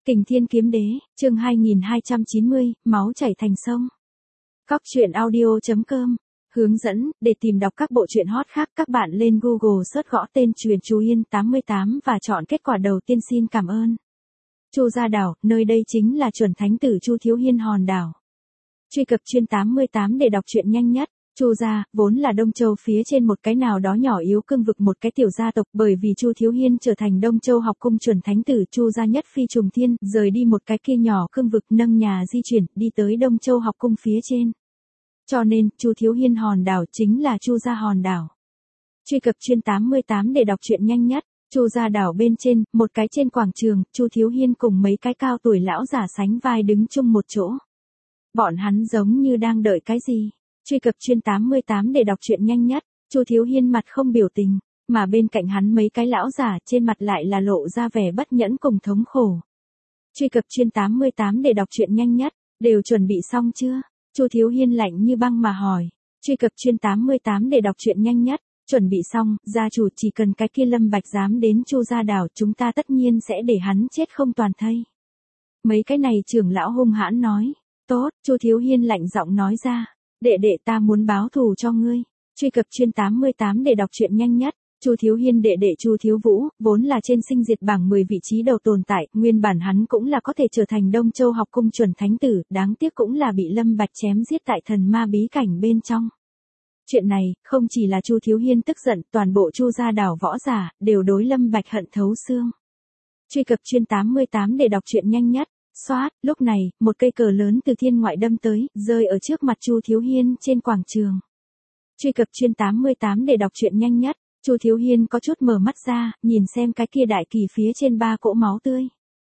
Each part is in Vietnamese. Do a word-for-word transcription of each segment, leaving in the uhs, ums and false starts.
Kình Thiên Kiếm Đế, chương hai nghìn hai trăm chín mươi, máu chảy thành sông. Cóc truyện audio chấm com. Hướng dẫn, để tìm đọc các bộ truyện hot khác các bạn lên Google search gõ tên Truyện Chú Yên tám mươi tám và chọn kết quả đầu tiên. Xin cảm ơn. Chu Gia Đảo, nơi đây chính là chuẩn thánh tử Chu Thiếu Hiên hòn đảo. Truy cập chuyên tám mươi tám để đọc truyện nhanh nhất. Chu gia, vốn là Đông Châu phía trên một cái nào đó nhỏ yếu cương vực một cái tiểu gia tộc, bởi vì Chu Thiếu Hiên trở thành Đông Châu học cung chuẩn thánh tử Chu gia nhất phi trùng thiên, rời đi một cái kia nhỏ cương vực nâng nhà di chuyển, đi tới Đông Châu học cung phía trên. Cho nên, Chu Thiếu Hiên hòn đảo chính là Chu gia hòn đảo. Truy cập chuyên tám mươi tám để đọc truyện nhanh nhất. Chu gia đảo bên trên, một cái trên quảng trường, Chu Thiếu Hiên cùng mấy cái cao tuổi lão giả sánh vai đứng chung một chỗ. Bọn hắn giống như đang đợi cái gì. Truy cập chuyên tám mươi tám để đọc truyện nhanh nhất. Chu Thiếu Hiên mặt không biểu tình, mà bên cạnh hắn mấy cái lão giả trên mặt lại là lộ ra vẻ bất nhẫn cùng thống khổ. Truy cập chuyên tám mươi tám để đọc truyện nhanh nhất. Đều chuẩn bị xong chưa? Chu Thiếu Hiên lạnh như băng mà hỏi. Truy cập chuyên tám mươi tám để đọc truyện nhanh nhất. Chuẩn bị xong, gia chủ chỉ cần cái kia Lâm Bạch dám đến Chu gia đảo, chúng ta tất nhiên sẽ để hắn chết không toàn thây. Mấy cái này trưởng lão hung hãn nói. Tốt, Chu Thiếu Hiên lạnh giọng nói ra. Đệ đệ ta muốn báo thù cho ngươi. Truy cập chuyên tám mươi tám để đọc truyện nhanh nhất. Chu Thiếu Hiên đệ đệ Chu Thiếu Vũ, vốn là trên sinh diệt bảng mười vị trí đầu tồn tại, nguyên bản hắn cũng là có thể trở thành Đông Châu học cung chuẩn thánh tử, đáng tiếc cũng là bị Lâm Bạch chém giết tại thần ma bí cảnh bên trong. Chuyện này, không chỉ là Chu Thiếu Hiên tức giận, toàn bộ Chu gia đảo võ giả, đều đối Lâm Bạch hận thấu xương. Truy cập chuyên tám mươi tám để đọc truyện nhanh nhất. Xoát, lúc này, một cây cờ lớn từ thiên ngoại đâm tới, rơi ở trước mặt Chu Thiếu Hiên trên quảng trường. Truy cập chuyên tám mươi tám để đọc truyện nhanh nhất. Chu Thiếu Hiên có chút mở mắt ra, nhìn xem cái kia đại kỳ phía trên ba cỗ máu tươi.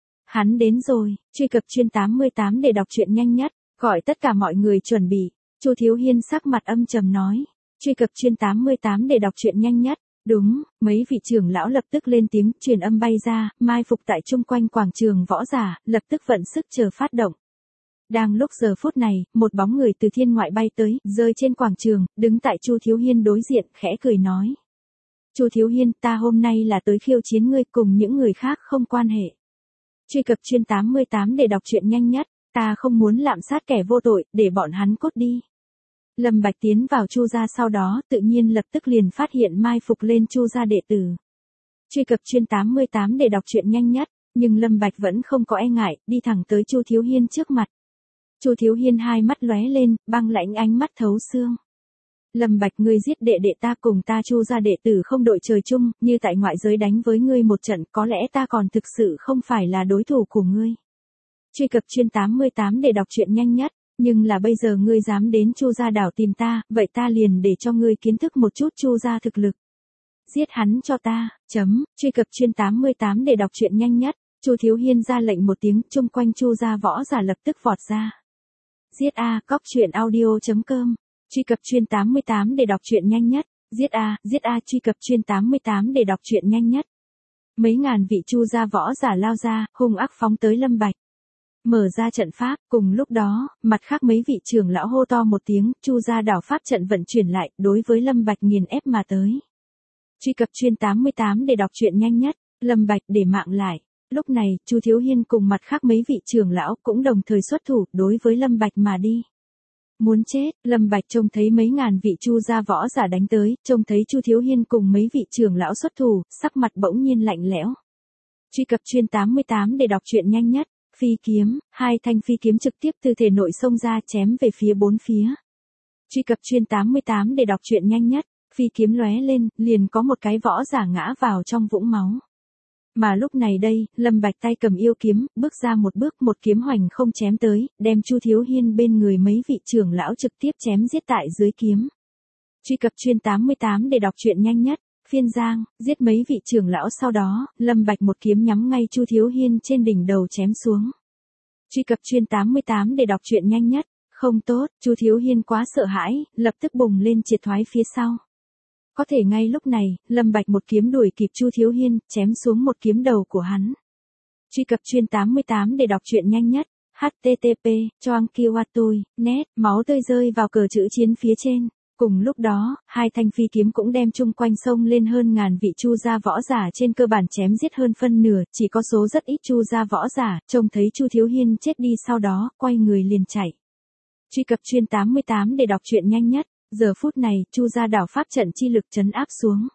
Hắn đến rồi. Truy cập chuyên tám mươi tám để đọc truyện nhanh nhất. Gọi tất cả mọi người chuẩn bị. Chu Thiếu Hiên sắc mặt âm trầm nói. Truy cập chuyên tám mươi tám để đọc truyện nhanh nhất. Đúng, mấy vị trưởng lão lập tức lên tiếng, truyền âm bay ra, mai phục tại chung quanh quảng trường võ giả, lập tức vận sức chờ phát động. Đang lúc giờ phút này, một bóng người từ thiên ngoại bay tới, rơi trên quảng trường, đứng tại Chu Thiếu Hiên đối diện, khẽ cười nói. Chu Thiếu Hiên, ta hôm nay là tới khiêu chiến ngươi, cùng những người khác không quan hệ. Truy cập chuyên tám mươi tám để đọc truyện nhanh nhất, ta không muốn lạm sát kẻ vô tội, để bọn hắn cốt đi. Lâm Bạch tiến vào Chu gia sau đó, tự nhiên lập tức liền phát hiện mai phục lên Chu gia đệ tử. Truy cập chuyên tám mươi tám để đọc truyện nhanh nhất, nhưng Lâm Bạch vẫn không có e ngại, đi thẳng tới Chu Thiếu Hiên trước mặt. Chu Thiếu Hiên hai mắt lóe lên, băng lãnh ánh mắt thấu xương. Lâm Bạch, ngươi giết đệ đệ ta cùng ta Chu gia đệ tử không đội trời chung, như tại ngoại giới đánh với ngươi một trận, có lẽ ta còn thực sự không phải là đối thủ của ngươi. Truy cập chuyên tám mươi tám để đọc truyện nhanh nhất. Nhưng là bây giờ ngươi dám đến Chu gia đảo tìm ta, vậy ta liền để cho ngươi kiến thức một chút Chu gia thực lực. Giết hắn cho ta, chấm, truy cập chuyên tám mươi tám để đọc truyện nhanh nhất. Chu Thiếu Hiên ra lệnh một tiếng, chung quanh Chu gia võ giả lập tức vọt ra. Giết a, cóc truyện audio chấm com. Truy cập chuyên tám mươi tám để đọc truyện nhanh nhất. Giết a, giết a, truy cập chuyên tám mươi tám để đọc truyện nhanh nhất. Mấy ngàn vị Chu gia võ giả lao ra, hung ác phóng tới Lâm Bạch. Mở ra trận pháp, cùng lúc đó, mặt khác mấy vị trưởng lão hô to một tiếng, Chu gia đảo pháp trận vận chuyển lại, đối với Lâm Bạch nghiền ép mà tới. Truy cập chuyên tám mươi tám để đọc truyện nhanh nhất. Lâm Bạch để mạng lại. Lúc này, Chu Thiếu Hiên cùng mặt khác mấy vị trưởng lão cũng đồng thời xuất thủ, đối với Lâm Bạch mà đi. Muốn chết, Lâm Bạch trông thấy mấy ngàn vị Chu gia võ giả đánh tới, trông thấy Chu Thiếu Hiên cùng mấy vị trưởng lão xuất thủ, sắc mặt bỗng nhiên lạnh lẽo. Truy cập chuyên tám mươi tám để đọc truyện nhanh nhất. Phi kiếm, hai thanh phi kiếm trực tiếp từ thể nội xông ra chém về phía bốn phía. Truy cập chuyên tám mươi tám để đọc truyện nhanh nhất, phi kiếm lóe lên, liền có một cái võ giả ngã vào trong vũng máu. Mà lúc này đây, Lâm Bạch tay cầm yêu kiếm, bước ra một bước, một kiếm hoành không chém tới, đem Chu Thiếu Hiên bên người mấy vị trưởng lão trực tiếp chém giết tại dưới kiếm. Truy cập chuyên tám mươi tám để đọc truyện nhanh nhất. Phiên giang, giết mấy vị trưởng lão sau đó, Lâm Bạch một kiếm nhắm ngay Chu Thiếu Hiên trên đỉnh đầu chém xuống. Truy cập chuyên tám mươi tám để đọc truyện nhanh nhất. Không tốt, Chu Thiếu Hiên quá sợ hãi, lập tức bùng lên triệt thoái phía sau. Có thể ngay lúc này, Lâm Bạch một kiếm đuổi kịp Chu Thiếu Hiên, chém xuống một kiếm đầu của hắn. Truy cập chuyên tám mươi tám để đọc truyện nhanh nhất. H T T P, choang kiwatui, net, máu tươi rơi vào cờ chữ chiến phía trên. Cùng lúc đó, hai thanh phi kiếm cũng đem chung quanh sông lên hơn ngàn vị Chu gia võ giả trên cơ bản chém giết hơn phân nửa, chỉ có số rất ít Chu gia võ giả, trông thấy Chu Thiếu Hiên chết đi sau đó, quay người liền chạy. Truy cập chuyên tám mươi tám để đọc truyện nhanh nhất, giờ phút này, Chu gia đảo pháp trận chi lực trấn áp xuống.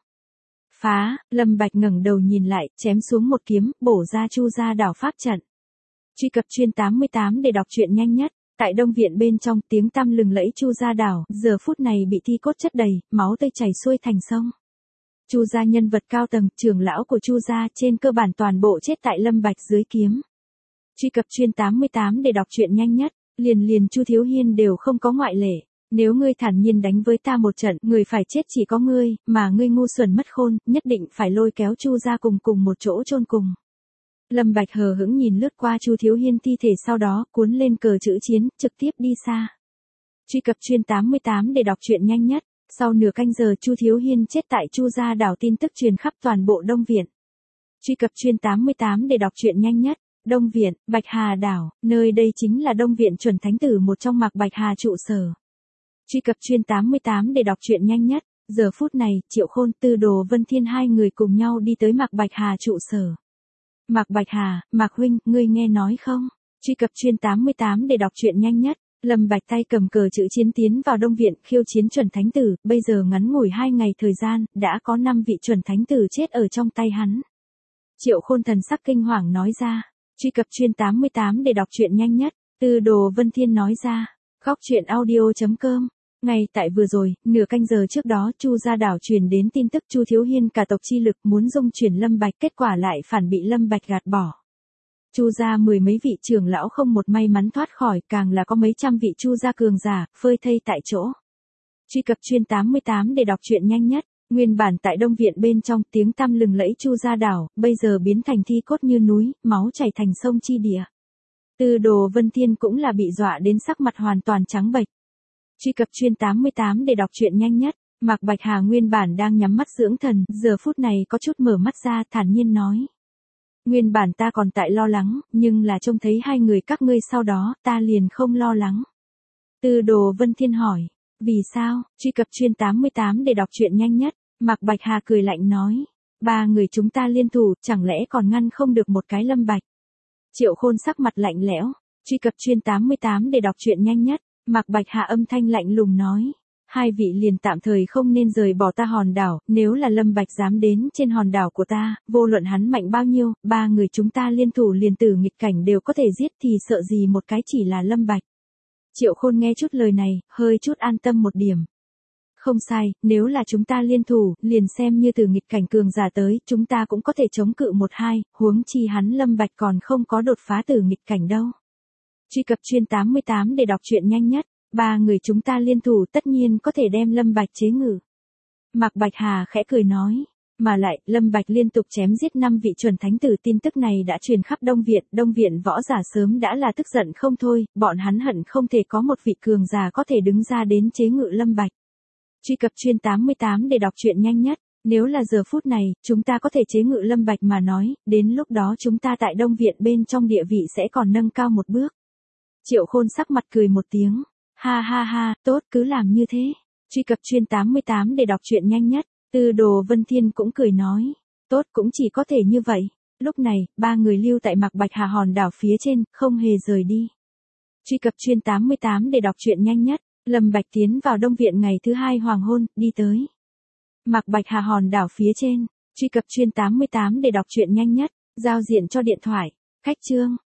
Phá, Lâm Bạch ngẩng đầu nhìn lại, chém xuống một kiếm, bổ ra Chu gia đảo pháp trận. Truy cập chuyên tám mươi tám để đọc truyện nhanh nhất. Tại Đông viện bên trong, tiếng tăm lừng lẫy Chu gia đảo, giờ phút này bị thi cốt chất đầy, máu tươi chảy xuôi thành sông. Chu gia nhân vật cao tầng, trưởng lão của Chu gia trên cơ bản toàn bộ chết tại Lâm Bạch dưới kiếm. Truy cập chuyên tám mươi tám để đọc truyện nhanh nhất, liền liền Chu Thiếu Hiên đều không có ngoại lệ. Nếu ngươi thản nhiên đánh với ta một trận, người phải chết chỉ có ngươi, mà ngươi ngu xuẩn mất khôn, nhất định phải lôi kéo Chu gia cùng cùng một chỗ chôn cùng. Lâm Bạch hờ hững nhìn lướt qua Chu Thiếu Hiên thi thể, sau đó cuốn lên cờ chữ chiến, trực tiếp đi xa. Truy cập chuyên tám mươi tám để đọc truyện nhanh nhất. Sau nửa canh giờ Chu Thiếu Hiên chết tại Chu gia đảo, tin tức truyền khắp toàn bộ Đông viện. Truy cập chuyên tám mươi tám để đọc truyện nhanh nhất. Đông viện, Bạch Hà đảo, nơi đây chính là Đông viện chuẩn thánh tử một trong Mạc Bạch Hà trụ sở. Truy cập chuyên tám mươi tám để đọc truyện nhanh nhất. Giờ phút này, Triệu Khôn, Tư Đồ Vân Thiên hai người cùng nhau đi tới Mạc Bạch Hà trụ sở. Mạc Bạch Hà, Mạc huynh, ngươi nghe nói không? Truy cập chuyên tám mươi tám để đọc truyện nhanh nhất. Lâm Bạch tay cầm cờ chữ chiến tiến vào Đông viện, khiêu chiến chuẩn thánh tử, bây giờ ngắn ngủi hai ngày thời gian, đã có năm vị chuẩn thánh tử chết ở trong tay hắn. Triệu Khôn thần sắc kinh hoàng nói ra. Truy cập chuyên tám mươi tám để đọc truyện nhanh nhất. Tư Đồ Vân Thiên nói ra. Góc truyện audio chấm com. Ngay tại vừa rồi, nửa canh giờ trước đó, Chu gia đảo truyền đến tin tức Chu Thiếu Hiên cả tộc chi lực muốn dung chuyển Lâm Bạch, kết quả lại phản bị Lâm Bạch gạt bỏ. Chu gia mười mấy vị trưởng lão không một may mắn thoát khỏi, càng là có mấy trăm vị Chu gia cường giả phơi thây tại chỗ. Truy cập chuyên tám mươi tám để đọc truyện nhanh nhất. Nguyên bản tại Đông viện bên trong, tiếng tăm lừng lẫy Chu gia đảo, bây giờ biến thành thi cốt như núi, máu chảy thành sông chi địa. Tư Đồ Vân Thiên cũng là bị dọa đến sắc mặt hoàn toàn trắng bệch. Truy cập chuyên tám mươi tám để đọc truyện nhanh nhất. Mạc Bạch Hà nguyên bản đang nhắm mắt dưỡng thần, giờ phút này có chút mở mắt ra, thản nhiên nói. Nguyên bản ta còn tại lo lắng, nhưng là trông thấy hai người các ngươi sau đó, ta liền không lo lắng. Tư Đồ Vân Thiên hỏi. Vì sao? Truy cập chuyên tám mươi tám để đọc truyện nhanh nhất. Mạc Bạch Hà cười lạnh nói. Ba người chúng ta liên thủ, chẳng lẽ còn ngăn không được một cái Lâm Bạch? Triệu Khôn sắc mặt lạnh lẽo. Truy cập chuyên tám mươi tám để đọc truyện nhanh nhất. Mạc Bạch Hà âm thanh lạnh lùng nói. Hai vị liền tạm thời không nên rời bỏ ta hòn đảo, nếu là Lâm Bạch dám đến trên hòn đảo của ta, vô luận hắn mạnh bao nhiêu, ba người chúng ta liên thủ liền tử nghịch cảnh đều có thể giết, thì sợ gì một cái chỉ là Lâm Bạch. Triệu Khôn nghe chút lời này, hơi chút an tâm một điểm. Không sai, nếu là chúng ta liên thủ, liền xem như tử nghịch cảnh cường giả tới, chúng ta cũng có thể chống cự một hai, huống chi hắn Lâm Bạch còn không có đột phá tử nghịch cảnh đâu. Truy cập chuyên tám mươi tám để đọc truyện nhanh nhất. Ba người chúng ta liên thủ tất nhiên có thể đem Lâm Bạch chế ngự. Mạc Bạch Hà khẽ cười nói. Mà lại, Lâm Bạch liên tục chém giết năm vị chuẩn thánh tử, tin tức này đã truyền khắp Đông viện, Đông viện võ giả sớm đã là tức giận không thôi, bọn hắn hận không thể có một vị cường giả có thể đứng ra đến chế ngự Lâm Bạch. Truy cập chuyên tám mươi tám để đọc truyện nhanh nhất. Nếu là giờ phút này, chúng ta có thể chế ngự Lâm Bạch mà nói, đến lúc đó chúng ta tại Đông viện bên trong địa vị sẽ còn nâng cao một bước. Triệu Khôn sắc mặt cười một tiếng. Ha ha ha, tốt, cứ làm như thế. Truy cập chuyên tám mươi tám để đọc truyện nhanh nhất. Tư Đồ Vân Thiên cũng cười nói. Tốt, cũng chỉ có thể như vậy. Lúc này, ba người lưu tại Mạc Bạch Hà hòn đảo phía trên, không hề rời đi. Truy cập chuyên tám mươi tám để đọc truyện nhanh nhất. Lâm Bạch tiến vào Đông viện ngày thứ hai hoàng hôn, đi tới Mạc Bạch Hà hòn đảo phía trên. Truy cập chuyên tám mươi tám để đọc truyện nhanh nhất. Giao diện cho điện thoại. Khách chương.